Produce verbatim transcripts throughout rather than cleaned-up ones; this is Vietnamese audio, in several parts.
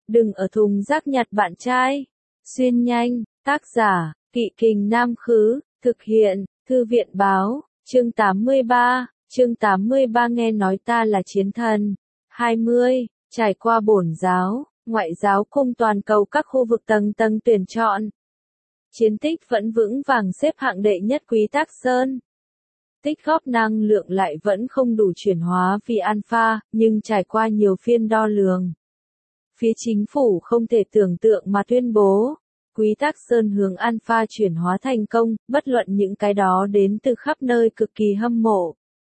Đừng ở thùng rác nhặt bạn trai. Xuyên nhanh, tác giả, Kỵ Kình Nam Khứ, thực hiện, Thư viện Báo, chương tám mươi ba, chương tám mươi ba nghe nói ta là chiến thần. hai mươi, trải qua bổn giáo, ngoại giáo cung toàn cầu các khu vực tầng tầng tuyển chọn. Chiến tích vẫn vững vàng xếp hạng đệ nhất Quý Tác Sơn. Tích góp năng lượng lại vẫn không đủ chuyển hóa vì alpha, nhưng trải qua nhiều phiên đo lường. Phía chính phủ không thể tưởng tượng mà tuyên bố, Quý Tác Sơn hướng alpha chuyển hóa thành công, bất luận những cái đó đến từ khắp nơi cực kỳ hâm mộ.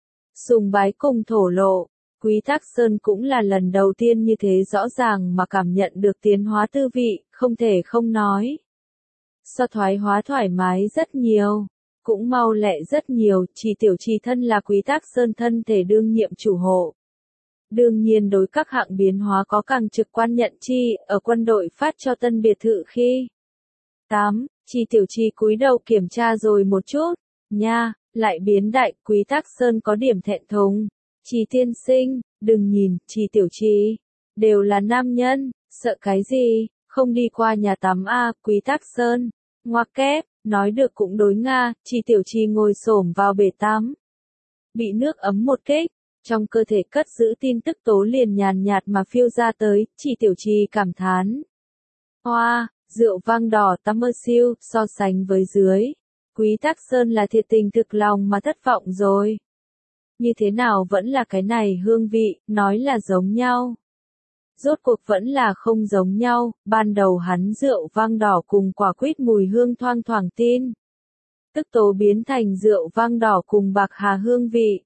Sùng bái cùng thổ lộ, Quý Tác Sơn cũng là lần đầu tiên như thế rõ ràng mà cảm nhận được tiến hóa tư vị, không thể không nói. So thoái hóa thoải mái rất nhiều, cũng mau lẹ rất nhiều, chỉ tiểu trì thân là Quý Tác Sơn thân thể đương nhiệm chủ hộ. Đương nhiên đối các hạng biến hóa có càng trực quan nhận chi, ở quân đội phát cho tân biệt thự khi. tám. Chi tiểu trì cúi đầu kiểm tra rồi một chút, nha, lại biến đại, Quý Tác Sơn có điểm thẹn thùng. Chi tiên sinh, đừng nhìn, Chi tiểu trì, đều là nam nhân, sợ cái gì, không đi qua nhà tắm a, Quý Tác Sơn. Ngoặc kép, nói được cũng đối nga, Chi tiểu trì ngồi xổm vào bể tắm. Bị nước ấm một kích, trong cơ thể cất giữ tin tức tố liền nhàn nhạt mà phiêu ra tới, Chi tiểu trì cảm thán. Hoa, rượu vang đỏ tắm mơ siêu, so sánh với dưới. Quý Tác Sơn là thiệt tình thực lòng mà thất vọng rồi. Như thế nào vẫn là cái này hương vị, nói là giống nhau. Rốt cuộc vẫn là không giống nhau, ban đầu hắn rượu vang đỏ cùng quả quýt mùi hương thoang thoảng tin. Tức tố biến thành rượu vang đỏ cùng bạc hà hương vị.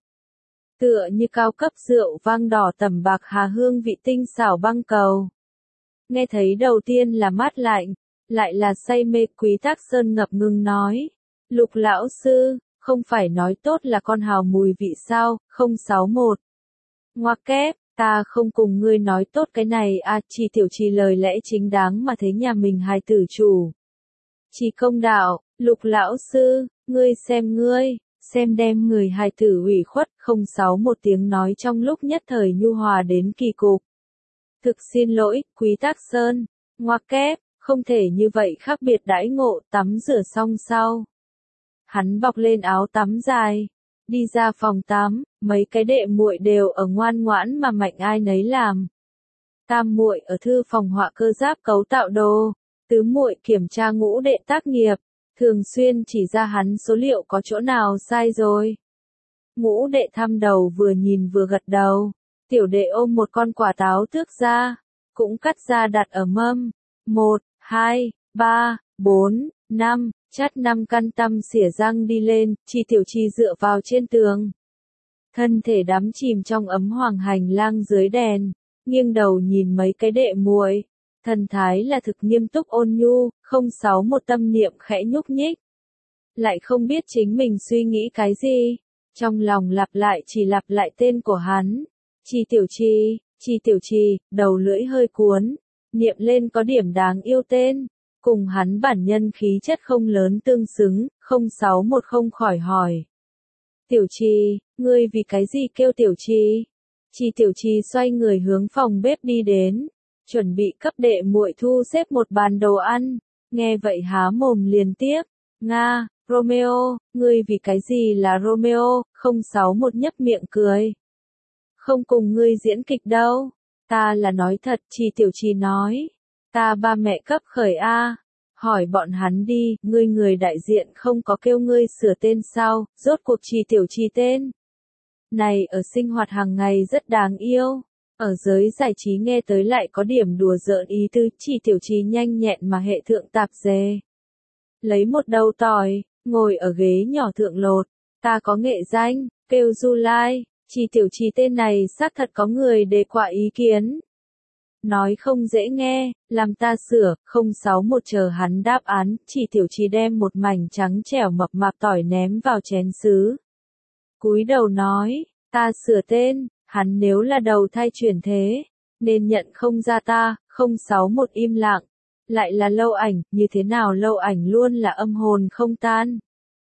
Tựa như cao cấp rượu vang đỏ tẩm bạc hà hương vị tinh xảo băng cầu. Nghe thấy đầu tiên là mát lạnh, lại là say mê. Quý Tác Sơn ngập ngừng nói. Lục lão sư, không phải nói tốt là con hào mùi vị sao, không sáu một. Ngoặc kép, ta không cùng ngươi nói tốt cái này à, Chi tiểu trì lời lẽ chính đáng mà thấy nhà mình hài tử chủ. Chi công đạo, Lục lão sư, ngươi xem ngươi, xem đem người hài tử ủy khuất, không sáu một tiếng nói trong lúc nhất thời nhu hòa đến kỳ cục. Thực xin lỗi, Quý Tác Sơn, ngoặc kép, không thể như vậy khác biệt đãi ngộ, tắm rửa xong sau. Hắn bọc lên áo tắm dài, đi ra phòng tắm, mấy cái đệ muội đều ở ngoan ngoãn mà mạnh ai nấy làm. Tam muội ở thư phòng họa cơ giáp cấu tạo đồ, tứ muội kiểm tra ngũ đệ tác nghiệp, thường xuyên chỉ ra hắn số liệu có chỗ nào sai rồi. Ngũ đệ thăm đầu vừa nhìn vừa gật đầu, tiểu đệ ôm một con quả táo tước ra, cũng cắt ra đặt ở mâm, một, hai, ba, bốn, năm. Chắt năm căn tăm xỉa răng đi lên, Chi tiểu trì dựa vào trên tường. Thân thể đắm chìm trong ấm hoàng hành lang dưới đèn, nghiêng đầu nhìn mấy cái đệ muội, thần thái là thực nghiêm túc ôn nhu, không sáu một tâm niệm khẽ nhúc nhích. Lại không biết chính mình suy nghĩ cái gì, trong lòng lặp lại chỉ lặp lại tên của hắn. Chi tiểu trì, Chi tiểu trì, đầu lưỡi hơi cuốn, niệm lên có điểm đáng yêu tên. Cùng hắn bản nhân khí chất không lớn tương xứng, không sáu một không khỏi hỏi. Tiểu trì, ngươi vì cái gì kêu tiểu trì? Chi tiểu trì xoay người hướng phòng bếp đi đến, chuẩn bị cấp đệ muội thu xếp một bàn đồ ăn, nghe vậy há mồm liền tiếp, Nga, Romeo, ngươi vì cái gì là Romeo, không sáu một nhấp miệng cười. Không cùng ngươi diễn kịch đâu, ta là nói thật, Chi tiểu trì nói. Ta ba mẹ cấp khởi A, hỏi bọn hắn đi, ngươi người đại diện không có kêu ngươi sửa tên sao, rốt cuộc Chi tiểu trì tên. Này ở sinh hoạt hàng ngày rất đáng yêu, ở giới giải trí nghe tới lại có điểm đùa giỡn ý tứ, Chi tiểu trì nhanh nhẹn mà hệ thượng tạp dề. Lấy một đầu tỏi, ngồi ở ghế nhỏ thượng lột, ta có nghệ danh, kêu Du Lai, Chi tiểu trì tên này xác thật có người đề qua ý kiến. Nói không dễ nghe, làm ta sửa, không sáu một chờ hắn đáp án, Chi tiểu trì đem một mảnh trắng trẻo mập mạp tỏi ném vào chén sứ. Cúi đầu nói, ta sửa tên, hắn nếu là đầu thai chuyển thế, nên nhận không ra ta, không sáu một im lặng, lại là Lâu Ảnh, như thế nào Lâu Ảnh luôn là âm hồn không tan.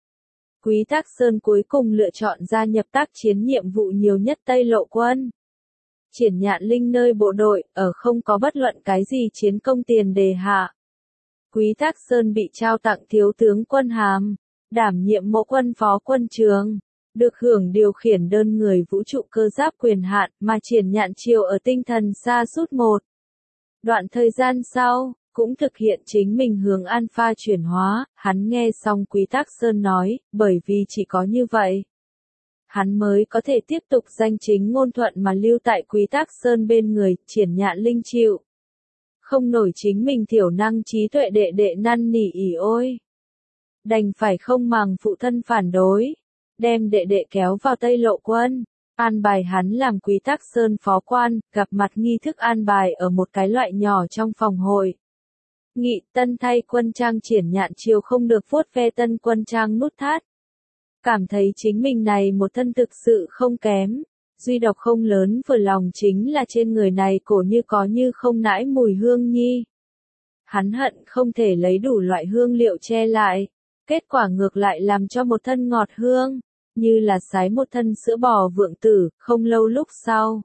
Quý Tác Sơn cuối cùng lựa chọn gia nhập tác chiến nhiệm vụ nhiều nhất Tây Lộ Quân. Triển Nhạn Linh nơi bộ đội, ở không có bất luận cái gì chiến công tiền đề hạ. Quý Thác Sơn bị trao tặng thiếu tướng quân hàm, đảm nhiệm mộ quân phó quân trường, được hưởng điều khiển đơn người vũ trụ cơ giáp quyền hạn, mà Triển Nhạn Triều ở tinh thần sa sút một đoạn thời gian sau, cũng thực hiện chính mình hướng alpha chuyển hóa. Hắn nghe xong Quý Thác Sơn nói, bởi vì chỉ có như vậy, hắn mới có thể tiếp tục danh chính ngôn thuận mà lưu tại Quý Thác Sơn bên người. Triển Nhạn Linh chịu không nổi chính mình thiểu năng trí tuệ đệ đệ năn nỉ ỉ ôi, đành phải không màng phụ thân phản đối, đem đệ đệ kéo vào Tây Lộ quân, an bài hắn làm Quý Thác Sơn phó quan. Gặp mặt nghi thức an bài ở một cái loại nhỏ trong phòng hội nghị tân thay quân trang. Triển Nhạn Triều không được vuốt ve tân quân trang nút thắt, cảm thấy chính mình này một thân thực sự không kém, duy độc không lớn vừa lòng chính là trên người này cổ như có như không nãi mùi hương nhi. Hắn hận không thể lấy đủ loại hương liệu che lại, kết quả ngược lại làm cho một thân ngọt hương, như là sái một thân sữa bò vượng tử. Không lâu lúc sau,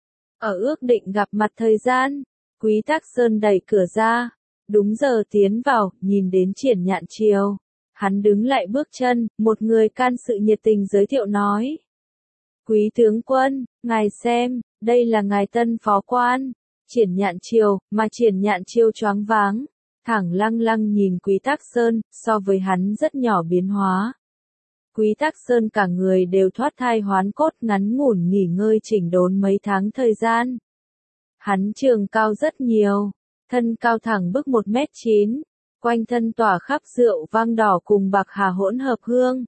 ở ước định gặp mặt thời gian, Quý Thác Sơn đẩy cửa ra, đúng giờ tiến vào, nhìn đến Triển Nhạn Triều. Hắn đứng lại bước chân, một người can sự nhiệt tình giới thiệu nói. Quý tướng quân, ngài xem, đây là ngài tân phó quan, Triển Nhạn Triều. Mà Triển Nhạn Triều choáng váng, thẳng lăng lăng nhìn Quý Thác Sơn, so với hắn rất nhỏ biến hóa. Quý Thác Sơn cả người đều thoát thai hoán cốt, ngắn ngủn nghỉ ngơi chỉnh đốn mấy tháng thời gian. Hắn trường cao rất nhiều, thân cao thẳng bức một mét chín. Quanh thân tỏa khắp rượu vang đỏ cùng bạc hà hỗn hợp hương.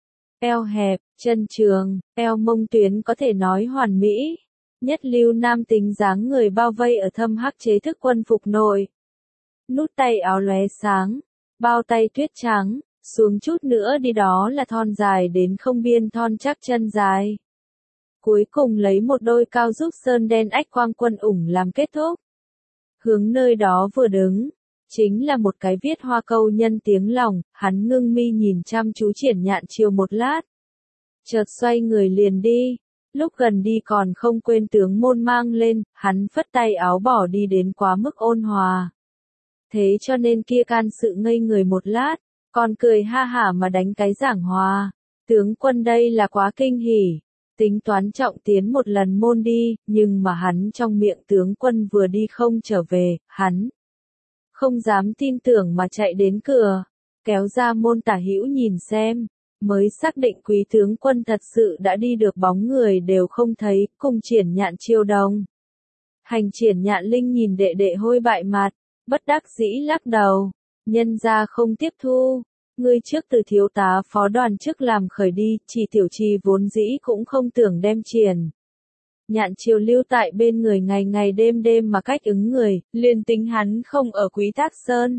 Eo hẹp, chân trường, eo mông tuyến có thể nói hoàn mỹ. Nhất lưu nam tính dáng người bao vây ở thâm hắc chế thức quân phục nội. Nút tay áo lóe sáng, bao tay tuyết trắng, xuống chút nữa đi đó là thon dài đến không biên thon chắc chân dài. Cuối cùng lấy một đôi cao giúp sơn đen ách quang quân ủng làm kết thúc. Hướng nơi đó vừa đứng, chính là một cái viết hoa câu nhân tiếng lòng. Hắn ngưng mi nhìn chăm chú Triển Nhạn Triều một lát, chợt xoay người liền đi. Lúc gần đi còn không quên tướng môn mang lên, hắn phất tay áo bỏ đi đến quá mức ôn hòa. Thế cho nên kia can sự ngây người một lát, còn cười ha hả mà đánh cái giảng hòa. Tướng quân đây là quá kinh hỉ, tính toán trọng tiến một lần môn đi, nhưng mà hắn trong miệng tướng quân vừa đi không trở về, hắn không dám tin tưởng mà chạy đến cửa, kéo ra môn tả hữu nhìn xem, mới xác định Quý tướng quân thật sự đã đi được, bóng người đều không thấy. Cùng Triển Nhạn Triều đồng hành. Triển Nhạn Linh nhìn đệ đệ hôi bại mặt, bất đắc dĩ lắc đầu, nhân ra không tiếp thu, ngươi trước từ thiếu tá phó đoàn chức làm khởi đi. Chỉ Tiểu Trì vốn dĩ cũng không tưởng đem Triển Nhạn Triều lưu tại bên người ngày ngày đêm đêm mà cách ứng người, liền tính hắn không ở Quý Thác Sơn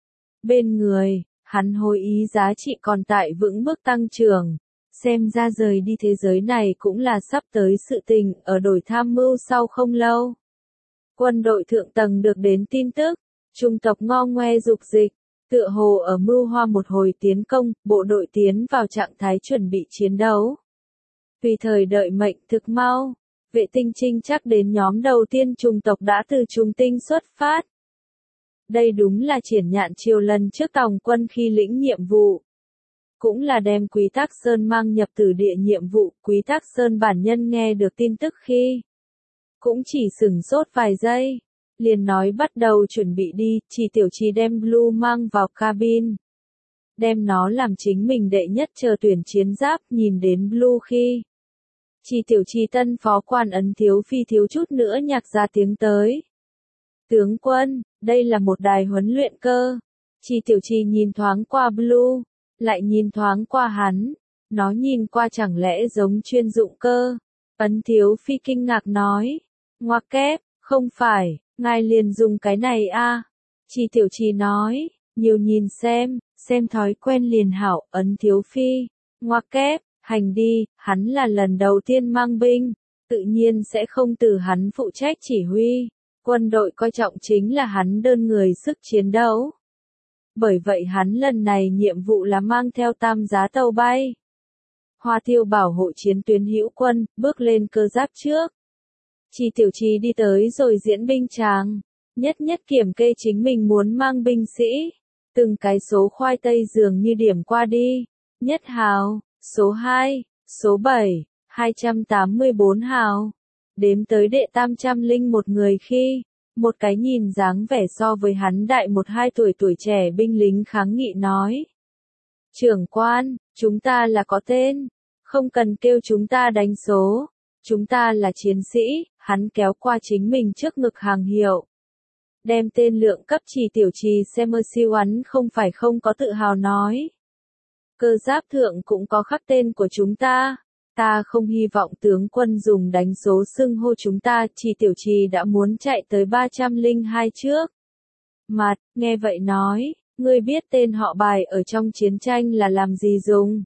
bên người, hắn hồi ý giá trị còn tại vững bước tăng trưởng. Xem ra rời đi thế giới này cũng là sắp tới sự tình. Ở đổi tham mưu sau không lâu, quân đội thượng tầng được đến tin tức, trung tộc ngo ngoe dục dịch, tựa hồ ở mưu hoa một hồi tiến công. Bộ đội tiến vào trạng thái chuẩn bị chiến đấu, tùy thời đợi mệnh. Thực mau, vệ tinh trinh chắc đến nhóm đầu tiên trung tộc đã từ trung tinh xuất phát. Đây đúng là Triển Nhạn Triều lần trước tòng quân khi lĩnh nhiệm vụ, cũng là đem Quý Thác Sơn mang nhập tử địa nhiệm vụ. Quý Thác Sơn bản nhân nghe được tin tức khi cũng chỉ sửng sốt vài giây, liền nói bắt đầu chuẩn bị đi. Chỉ Tiểu Trì đem Blue mang vào cabin, đem nó làm chính mình đệ nhất chờ tuyển chiến giáp. Nhìn đến Blue khi Chỉ Tiểu Trì tân phó quan ấn thiếu phi thiếu chút nữa nhạc ra tiếng tới. Tướng quân, đây là một đài huấn luyện cơ. Chỉ Tiểu Trì nhìn thoáng qua Blue, lại nhìn thoáng qua hắn, nó nhìn qua chẳng lẽ giống chuyên dụng cơ. Ấn thiếu phi kinh ngạc nói, ngoặc kép, không phải, ngài liền dùng cái này a? À? Chỉ Tiểu Trì nói, nhiều nhìn xem, xem thói quen liền hảo. Ấn thiếu phi, ngoặc kép, hành đi. Hắn là lần đầu tiên mang binh, tự nhiên sẽ không từ hắn phụ trách chỉ huy. Quân đội coi trọng chính là hắn đơn người sức chiến đấu. Bởi vậy hắn lần này nhiệm vụ là mang theo tam giá tàu bay, Hoa Tiêu bảo hộ chiến tuyến hữu quân, bước lên cơ giáp trước. Chi Tiểu Trì đi tới rồi diễn binh tràng, nhất nhất kiểm kê chính mình muốn mang binh sĩ, từng cái số khoai tây dường như điểm qua đi, nhất hào, số hai, số bảy, hai trăm tám mươi bốn hào, đếm tới đệ tam trăm linh một người khi, một cái nhìn dáng vẻ so với hắn đại một hai tuổi tuổi trẻ binh lính kháng nghị nói. Trưởng quan, chúng ta là có tên, không cần kêu chúng ta đánh số, chúng ta là chiến sĩ, hắn kéo qua chính mình trước ngực hàng hiệu. Đem tên lượng cấp Chỉ Tiểu Trì xem mơ siêu hắn không phải không có tự hào nói. Cơ giáp thượng cũng có khắc tên của chúng ta, ta không hy vọng tướng quân dùng đánh số xưng hô chúng ta, Chỉ Tiểu Trì đã muốn chạy tới ba trăm linh hai trước. Mặt, nghe vậy nói, ngươi biết tên họ bài ở trong chiến tranh là làm gì dùng?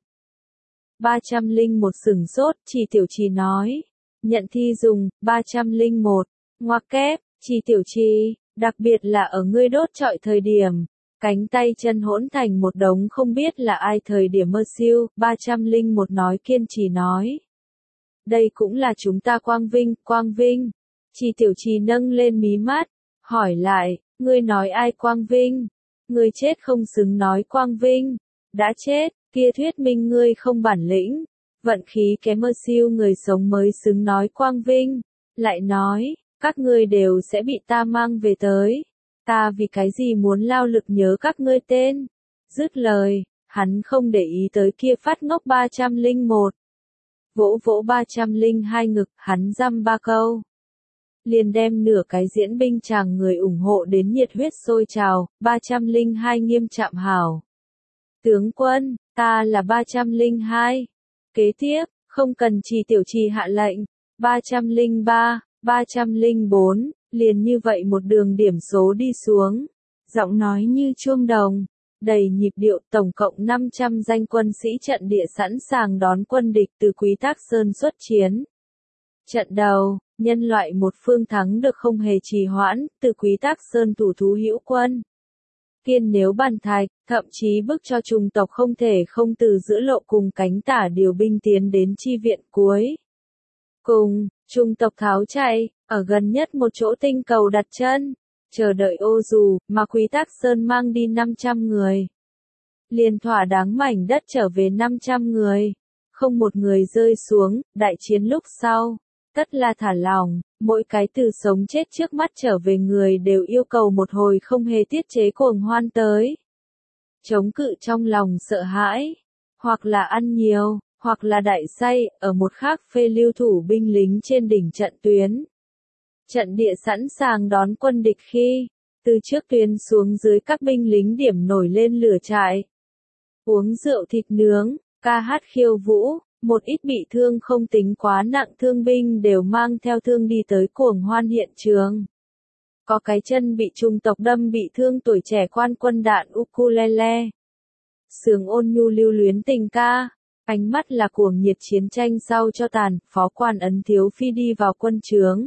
ba trăm linh một sửng sốt, Chỉ Tiểu Trì nói, nhận thi dùng, ba trăm linh một, ngoặc kép, Chỉ Tiểu Trì, đặc biệt là ở ngươi đốt trọi thời điểm, cánh tay chân hỗn thành một đống không biết là ai thời điểm mơ siêu, ba trăm linh một nói kiên trì nói. Đây cũng là chúng ta quang vinh, quang vinh. Chỉ Tiểu Trì nâng lên mí mắt, hỏi lại, ngươi nói ai quang vinh? Ngươi chết không xứng nói quang vinh. Đã chết, kia thuyết minh ngươi không bản lĩnh. Vận khí kém mơ siêu người sống mới xứng nói quang vinh. Lại nói, các ngươi đều sẽ bị ta mang về tới. Ta vì cái gì muốn lao lực nhớ các ngươi tên? Dứt lời, hắn không để ý tới kia phát ngốc ba trăm linh một. Vỗ vỗ ba trăm linh hai ngực, hắn dăm ba câu. Liền đem nửa cái diễn binh chàng người ủng hộ đến nhiệt huyết sôi trào, ba trăm linh hai nghiêm trạm hảo. Tướng quân, ta là ba trăm linh hai. Kế tiếp, không cần Chỉ Tiểu Trì hạ lệnh, ba trăm linh ba, ba trăm linh bốn, liền như vậy một đường điểm số đi xuống. Giọng nói như chuông đồng, đầy nhịp điệu, tổng cộng năm trăm danh quân sĩ trận địa sẵn sàng đón quân địch từ Quý Thác Sơn xuất chiến. Trận đầu, nhân loại một phương thắng được không hề trì hoãn, từ Quý Thác Sơn thủ thú hữu quân. Kiên nếu bàn thạch, thậm chí bức cho chủng tộc không thể không từ giữa lộ cùng cánh tả điều binh tiến đến chi viện cuối. Cùng, chủng tộc tháo chạy, ở gần nhất một chỗ tinh cầu đặt chân, chờ đợi ô dù, mà Quý Thác Sơn mang đi năm trăm người. Liền thỏa đáng mảnh đất trở về năm trăm người, không một người rơi xuống, đại chiến lúc sau. Tất là thả lòng, mỗi cái từ sống chết trước mắt trở về người đều yêu cầu một hồi không hề tiết chế cuồng hoan tới. Chống cự trong lòng sợ hãi, hoặc là ăn nhiều, hoặc là đại say, ở một khác phê lưu thủ binh lính trên đỉnh trận tuyến. Trận địa sẵn sàng đón quân địch khi, từ trước tuyến xuống dưới các binh lính điểm nổi lên lửa trại. Uống rượu thịt nướng, ca hát khiêu vũ. Một ít bị thương không tính quá nặng thương binh đều mang theo thương đi tới cuồng hoan hiện trường. Có cái chân bị trung tộc đâm bị thương tuổi trẻ quan quân đạn ukulele. Sướng ôn nhu lưu luyến tình ca, ánh mắt là cuồng nhiệt chiến tranh sau cho tàn, phó quan Ấn Thiếu Phi đi vào quân trướng.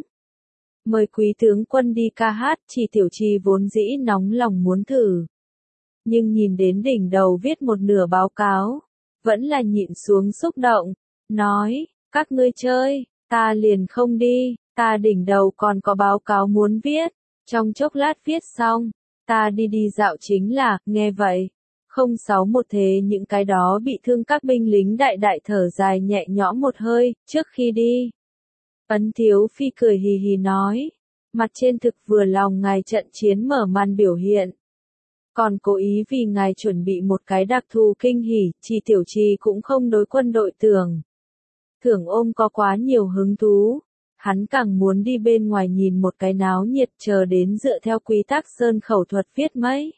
Mời quý tướng quân đi ca hát, Chỉ Tiểu Trì vốn dĩ nóng lòng muốn thử. Nhưng nhìn đến đỉnh đầu viết một nửa báo cáo. Vẫn là nhịn xuống xúc động, nói, các ngươi chơi, ta liền không đi, ta đỉnh đầu còn có báo cáo muốn viết, trong chốc lát viết xong, ta đi đi dạo chính là, nghe vậy, không sáu một thế những cái đó bị thương các binh lính đại đại thở dài nhẹ nhõm một hơi, trước khi đi. Ấn Thiếu Phi cười hì hì nói, mặt trên thực vừa lòng ngài trận chiến mở màn biểu hiện. Còn cố ý vì ngài chuẩn bị một cái đặc thù kinh hỉ, Chỉ Tiểu Trì cũng không đối quân đội tưởng. Thưởng ôm có quá nhiều hứng thú, hắn càng muốn đi bên ngoài nhìn một cái náo nhiệt chờ đến dựa theo Quý Thác Sơn khẩu thuật viết mấy.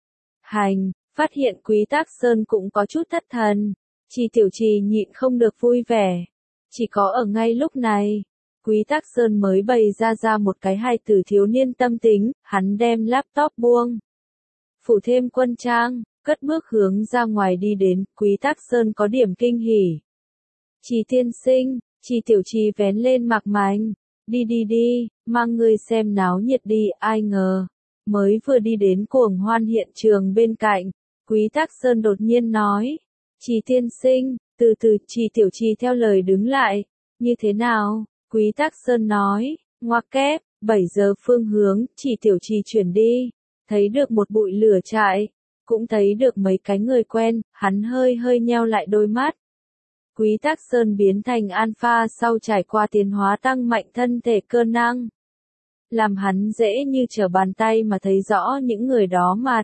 Hành, phát hiện Quý Thác Sơn cũng có chút thất thần, Chỉ Tiểu Trì nhịn không được vui vẻ. Chỉ có ở ngay lúc này, Quý Thác Sơn mới bày ra ra một cái hài tử thiếu niên tâm tính, hắn đem laptop buông. Phủ thêm quân trang, cất bước hướng ra ngoài đi đến, Quý Thác Sơn có điểm kinh hỉ. Chỉ tiên sinh, Chỉ Tiểu Trì vén lên mặc mảnh, đi đi đi, mang người xem náo nhiệt đi, ai ngờ. Mới vừa đi đến cuồng hoan hiện trường bên cạnh, Quý Thác Sơn đột nhiên nói, Chỉ tiên sinh, từ từ Chỉ Tiểu Trì theo lời đứng lại, như thế nào, Quý Thác Sơn nói, Ngoặc kép, bảy giờ phương hướng, chỉ tiểu trì chuyển đi. Thấy được một bụi lửa trại, cũng thấy được mấy cái người quen, hắn hơi hơi nheo lại đôi mắt. Quý Tắc Sơn biến thành alpha sau trải qua tiến hóa tăng mạnh thân thể cơ năng. Làm hắn dễ như trở bàn tay mà thấy rõ những người đó mặt.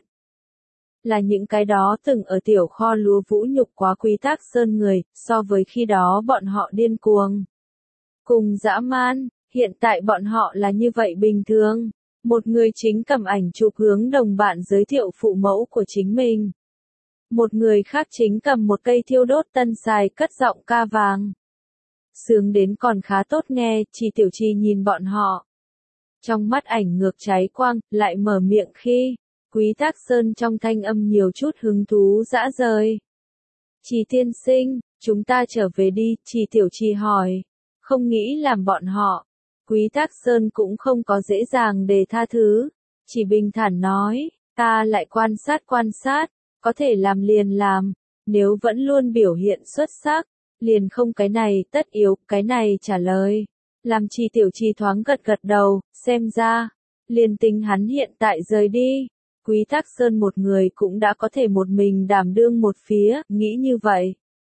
Là những cái đó từng ở tiểu kho lúa vũ nhục quá Quý Tắc Sơn người, so với khi đó bọn họ điên cuồng. Cùng dã man, hiện tại bọn họ là như vậy bình thường. Một người chính cầm ảnh chụp hướng đồng bạn giới thiệu phụ mẫu của chính mình. Một người khác chính cầm một cây thiêu đốt tân xài cất giọng ca vàng. Sướng đến còn khá tốt nghe, Chỉ Tiểu Trì nhìn bọn họ. Trong mắt ảnh ngược cháy quang, lại mở miệng khi, Quý Tắc Sơn trong thanh âm nhiều chút hứng thú dã rời. Chỉ tiên sinh, chúng ta trở về đi, Chỉ Tiểu Trì hỏi. Không nghĩ làm bọn họ. Quý Tắc Sơn cũng không có dễ dàng để tha thứ. Chỉ bình thản nói, ta lại quan sát quan sát, có thể làm liền làm. Nếu vẫn luôn biểu hiện xuất sắc, liền không cái này tất yếu, cái này trả lời. Làm Chỉ Tiểu Trì thoáng gật gật đầu, xem ra, liền tính hắn hiện tại rời đi. Quý Tắc Sơn một người cũng đã có thể một mình đảm đương một phía, nghĩ như vậy.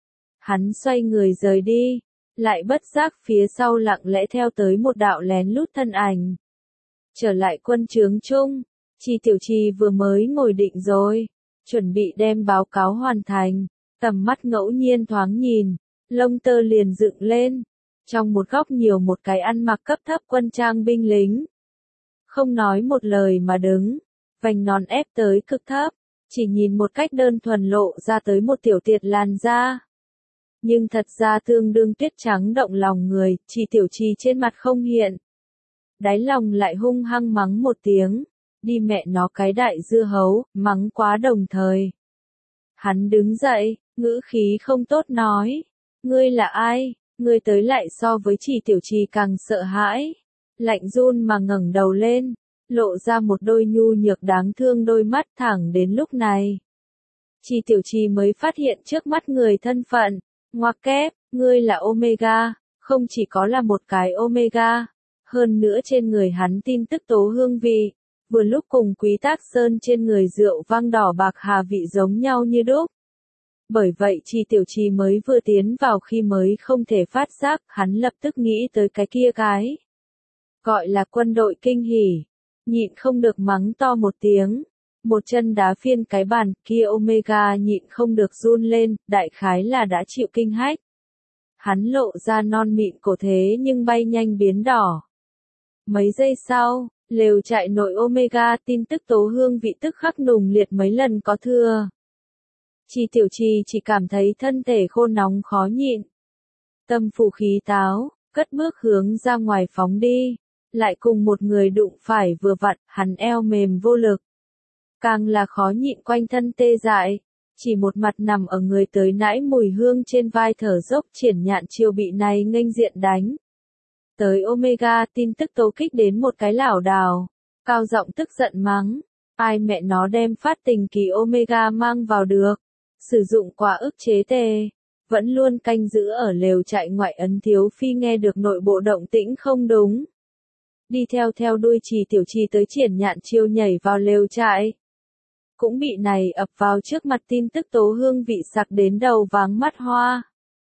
Hắn xoay người rời đi, lại bất giác phía sau lặng lẽ theo tới một đạo lén lút thân ảnh. Trở lại quân trướng chung, Chỉ Tiểu Trì vừa mới ngồi định rồi, chuẩn bị đem báo cáo hoàn thành, tầm mắt ngẫu nhiên thoáng nhìn, lông tơ liền dựng lên. Trong một góc nhiều một cái ăn mặc cấp thấp quân trang binh lính. Không nói một lời mà đứng, vành nón ép tới cực thấp, chỉ nhìn một cách đơn thuần lộ ra tới một tiểu tiệt làn da. Nhưng thật ra tương đương tuyết trắng động lòng người, Chỉ Tiểu Trì trên mặt không hiện. Đáy lòng lại hung hăng mắng một tiếng, đi mẹ nó cái đại dưa hấu, mắng quá đồng thời. Hắn đứng dậy, ngữ khí không tốt nói, ngươi là ai? Ngươi tới lại so với Chỉ Tiểu Trì càng sợ hãi. Lạnh run mà ngẩng đầu lên, lộ ra một đôi nhu nhược đáng thương đôi mắt thẳng đến lúc này. Chỉ Tiểu Trì mới phát hiện trước mắt người thân phận. Ngoặc kép, ngươi là Omega, không chỉ có là một cái Omega. Hơn nữa trên người hắn tin tức tố hương vị, vừa lúc cùng Quý Tắc Sơn trên người rượu vang đỏ bạc hà vị giống nhau như đúc. Bởi vậy Chỉ Tiểu Trì mới vừa tiến vào khi mới không thể phát giác, hắn lập tức nghĩ tới cái kia cái. Gọi là quân đội kinh hỉ, nhịn không được mắng to một tiếng, một chân đá phiên cái bàn, kia Omega nhịn không được run lên, đại khái là đã chịu kinh hách. Hắn lộ ra non mịn cổ thế nhưng bay nhanh biến đỏ. Mấy giây sau, lều trại nội Omega tin tức tố hương vị tức khắc nùng liệt mấy lần có thừa. Chỉ Tiểu Trì chỉ cảm thấy thân thể khô nóng khó nhịn. Tâm phủ khí táo, cất bước hướng ra ngoài phóng đi. Lại cùng một người đụng phải vừa vặn, hắn eo mềm vô lực. Càng là khó nhịn quanh thân tê dại. Chỉ một mặt nằm ở người tới nãi mùi hương trên vai thở dốc Triển Nhạn Chiêu bị này nghênh diện đánh. Tới Omega tin tức tố kích đến một cái lảo đảo. Cao giọng tức giận mắng. Ai mẹ nó đem phát tình kỳ Omega mang vào được. Sử dụng quả ức chế tê. Vẫn luôn canh giữ ở lều trại ngoại Ấn Thiếu Phi nghe được nội bộ động tĩnh không đúng. Đi theo theo đuôi Chỉ Tiểu Trì tới Triển Nhạn Chiêu nhảy vào lều trại. Cũng bị này ập vào trước mặt tin tức tố hương vị sặc đến đầu váng mắt hoa.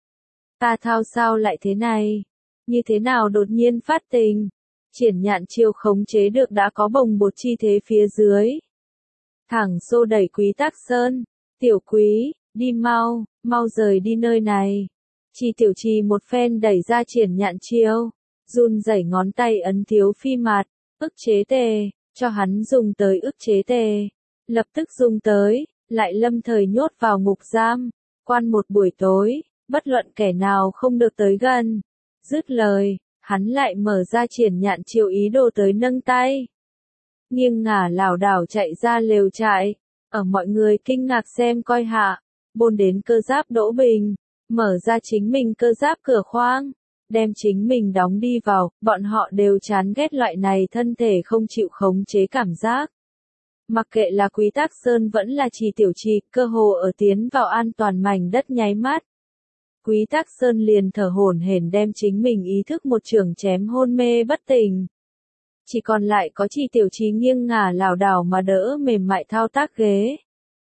Ta thao sao lại thế này? Như thế nào đột nhiên phát tình? Triển Nhạn Chiêu khống chế được đã có bồng bột chi thế phía dưới. Thẳng xô đẩy Quý Tắc Sơn. Tiểu Quý, đi mau, mau rời đi nơi này. Chỉ Tiểu Trì một phen đẩy ra Triển Nhạn Chiêu. Run rẩy ngón tay ấn Thiếu Phi mặt. Ức chế tề, cho hắn dùng tới ức chế tề. Lập tức dùng tới, lại lâm thời nhốt vào ngục giam. Quan một buổi tối, bất luận kẻ nào không được tới gần. Dứt lời, hắn lại mở ra Triển Nhạn Chiêu ý đồ tới nâng tay. Nghiêng ngả lảo đảo chạy ra lều trại. Ở mọi người kinh ngạc xem coi hạ, bôn đến cơ giáp Đỗ Bình, mở ra chính mình cơ giáp cửa khoang, đem chính mình đóng đi vào, bọn họ đều chán ghét loại này thân thể không chịu khống chế cảm giác. Mặc kệ là Quý Tắc Sơn vẫn là Chỉ Tiểu Trì, cơ hồ ở tiến vào an toàn mảnh đất nháy mắt. Quý Tắc Sơn liền thở hổn hển đem chính mình ý thức một trường chém hôn mê bất tỉnh. Chỉ còn lại có Chi Tiểu Trì nghiêng ngả lảo đảo mà đỡ mềm mại thao tác ghế.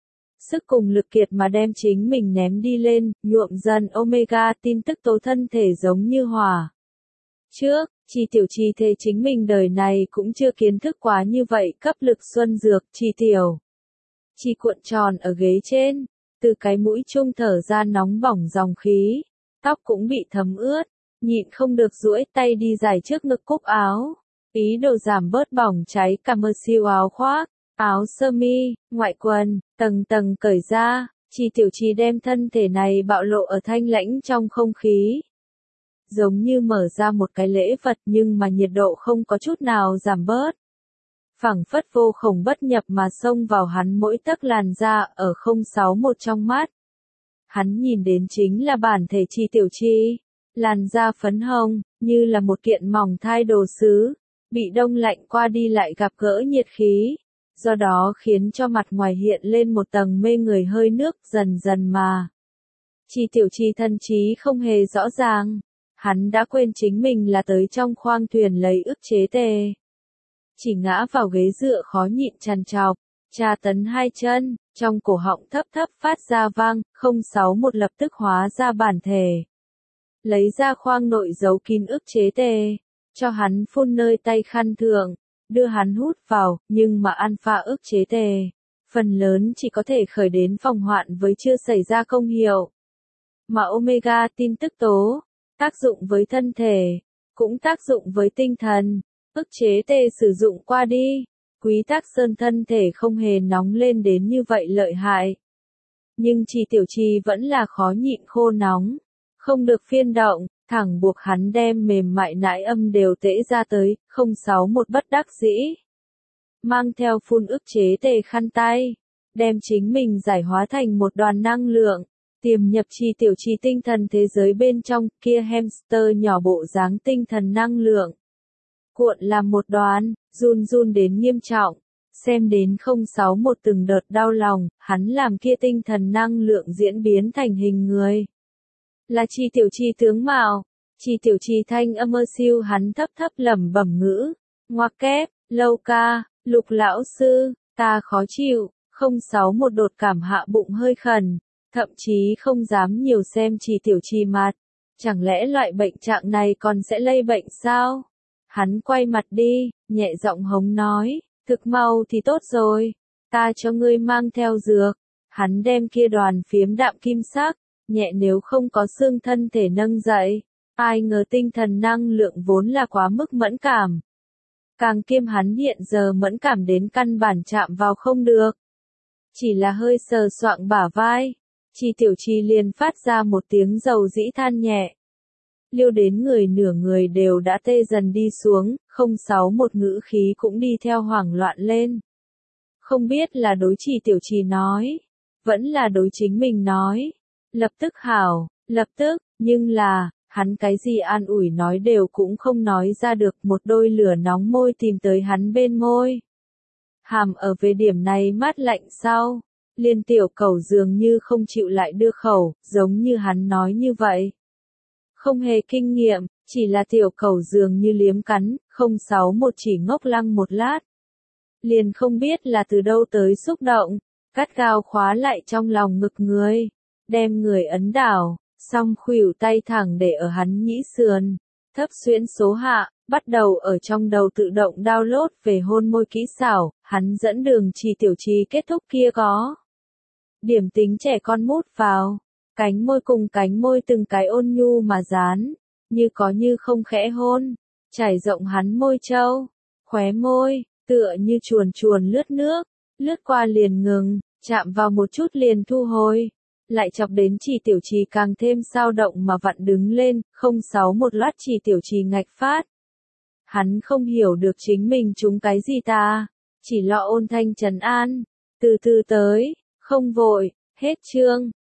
Sức cùng lực kiệt mà đem chính mình ném đi lên, nhuộm dần Omega tin tức tố thân thể giống như hỏa. Trước, Chi Tiểu Trì thề chính mình đời này cũng chưa kiến thức quá như vậy cấp lực xuân dược, Chi Tiểu. Chi cuộn tròn ở ghế trên, từ cái mũi trung thở ra nóng bỏng dòng khí, tóc cũng bị thấm ướt, nhịn không được duỗi tay đi giải trước ngực cúc áo, ý đồ giảm bớt bỏng cháy cả mơ siêu áo khoác, áo sơ mi, ngoại quần, tầng tầng cởi ra, Chi Tiểu Trì đem thân thể này bạo lộ ở thanh lãnh trong không khí. Giống như mở ra một cái lễ vật nhưng mà nhiệt độ không có chút nào giảm bớt. Phẳng phất vô khổng bất nhập mà xông vào hắn mỗi tấc làn da ở không sáu một trong mắt. Hắn nhìn đến chính là bản thể Chi Tiểu Trì, làn da phấn hồng, như là một kiện mỏng thai đồ sứ, bị đông lạnh qua đi lại gặp gỡ nhiệt khí, do đó khiến cho mặt ngoài hiện lên một tầng mê người hơi nước dần dần mà. Chi Tiểu Trì thân trí không hề rõ ràng, hắn đã quên chính mình là tới trong khoang thuyền lấy ức chế tề. Chỉ ngã vào ghế dựa khó nhịn trằn trọc, tra tấn hai chân, trong cổ họng thấp thấp phát ra vang, không sáu một lập tức hóa ra bản thể. Lấy ra khoang nội giấu kín ức chế tề, cho hắn phun nơi tay khăn thượng, đưa hắn hút vào, nhưng mà alpha ức chế tề, phần lớn chỉ có thể khởi đến phòng hoạn với chưa xảy ra công hiệu. Mà omega tin tức tố, tác dụng với thân thể, cũng tác dụng với tinh thần. Ức chế tê sử dụng qua đi, Quý Tắc Sơn thân thể không hề nóng lên đến như vậy lợi hại. Nhưng Chi Tiểu Trì vẫn là khó nhịn khô nóng, không được phiên động, thẳng buộc hắn đem mềm mại nãi âm đều tễ ra tới, không sáu một bất đắc dĩ. Mang theo phun ức chế tê khăn tay, đem chính mình giải hóa thành một đoàn năng lượng, tiềm nhập Chi Tiểu Trì tinh thần thế giới bên trong, kia hamster nhỏ bộ dáng tinh thần năng lượng. Cuộn làm một đoàn, run run đến nghiêm trọng, xem đến không sáu một từng đợt đau lòng, hắn làm kia tinh thần năng lượng diễn biến thành hình người. Là Chi Tiểu Trì tướng mạo, Chi Tiểu Trì thanh âm ơ siêu hắn thấp thấp lẩm bẩm ngữ, ngoặc kép, lâu ca, Lục lão sư, ta khó chịu, không sáu một đột cảm hạ bụng hơi khẩn, thậm chí không dám nhiều xem Chi Tiểu Trì mặt, chẳng lẽ loại bệnh trạng này còn sẽ lây bệnh sao? Hắn quay mặt đi, nhẹ giọng hống nói, thực mau thì tốt rồi, ta cho ngươi mang theo dược. Hắn đem kia đoàn phiếm đạm kim sắc, nhẹ nếu không có xương thân thể nâng dậy. Ai ngờ tinh thần năng lượng vốn là quá mức mẫn cảm. Càng kiêm hắn hiện giờ mẫn cảm đến căn bản chạm vào không được. Chỉ là hơi sờ soạng bả vai, Chi Tiểu Trì liền phát ra một tiếng dầu dĩ than nhẹ. Liêu đến người nửa người đều đã tê dần đi xuống, không sáu một ngữ khí cũng đi theo hoảng loạn lên. Không biết là đối Chi Tiểu Trì nói, vẫn là đối chính mình nói. Lập tức hảo, lập tức, nhưng là, hắn cái gì an ủi nói đều cũng không nói ra được, một đôi lửa nóng môi tìm tới hắn bên môi. Hàm ở về điểm này mát lạnh sau, Liên tiểu cầu dường như không chịu lại đưa khẩu, giống như hắn nói như vậy. Không hề kinh nghiệm, chỉ là tiểu cầu dường như liếm cắn, không sáu một chỉ ngốc lăng một lát. Liền không biết là từ đâu tới xúc động, cắt gao khóa lại trong lòng ngực người, đem người ấn đảo, song khuỷu tay thẳng để ở hắn nhĩ sườn, thấp xuyễn số hạ, bắt đầu ở trong đầu tự động download về hôn môi kỹ xảo, hắn dẫn đường Chi Tiểu Trì kết thúc kia có. Điểm tính trẻ con mút vào, cánh môi cùng cánh môi từng cái ôn nhu mà dán, như có như không khẽ hôn, trải rộng hắn môi trâu, khóe môi, tựa như chuồn chuồn lướt nước, lướt qua liền ngừng, chạm vào một chút liền thu hồi, lại chọc đến Chi Tiểu Trì càng thêm sao động mà vặn đứng lên, không sáu một loát Chi Tiểu Trì ngạch phát. Hắn không hiểu được chính mình trúng cái gì ta, chỉ lo ôn thanh trấn an, từ từ tới, không vội, hết chương.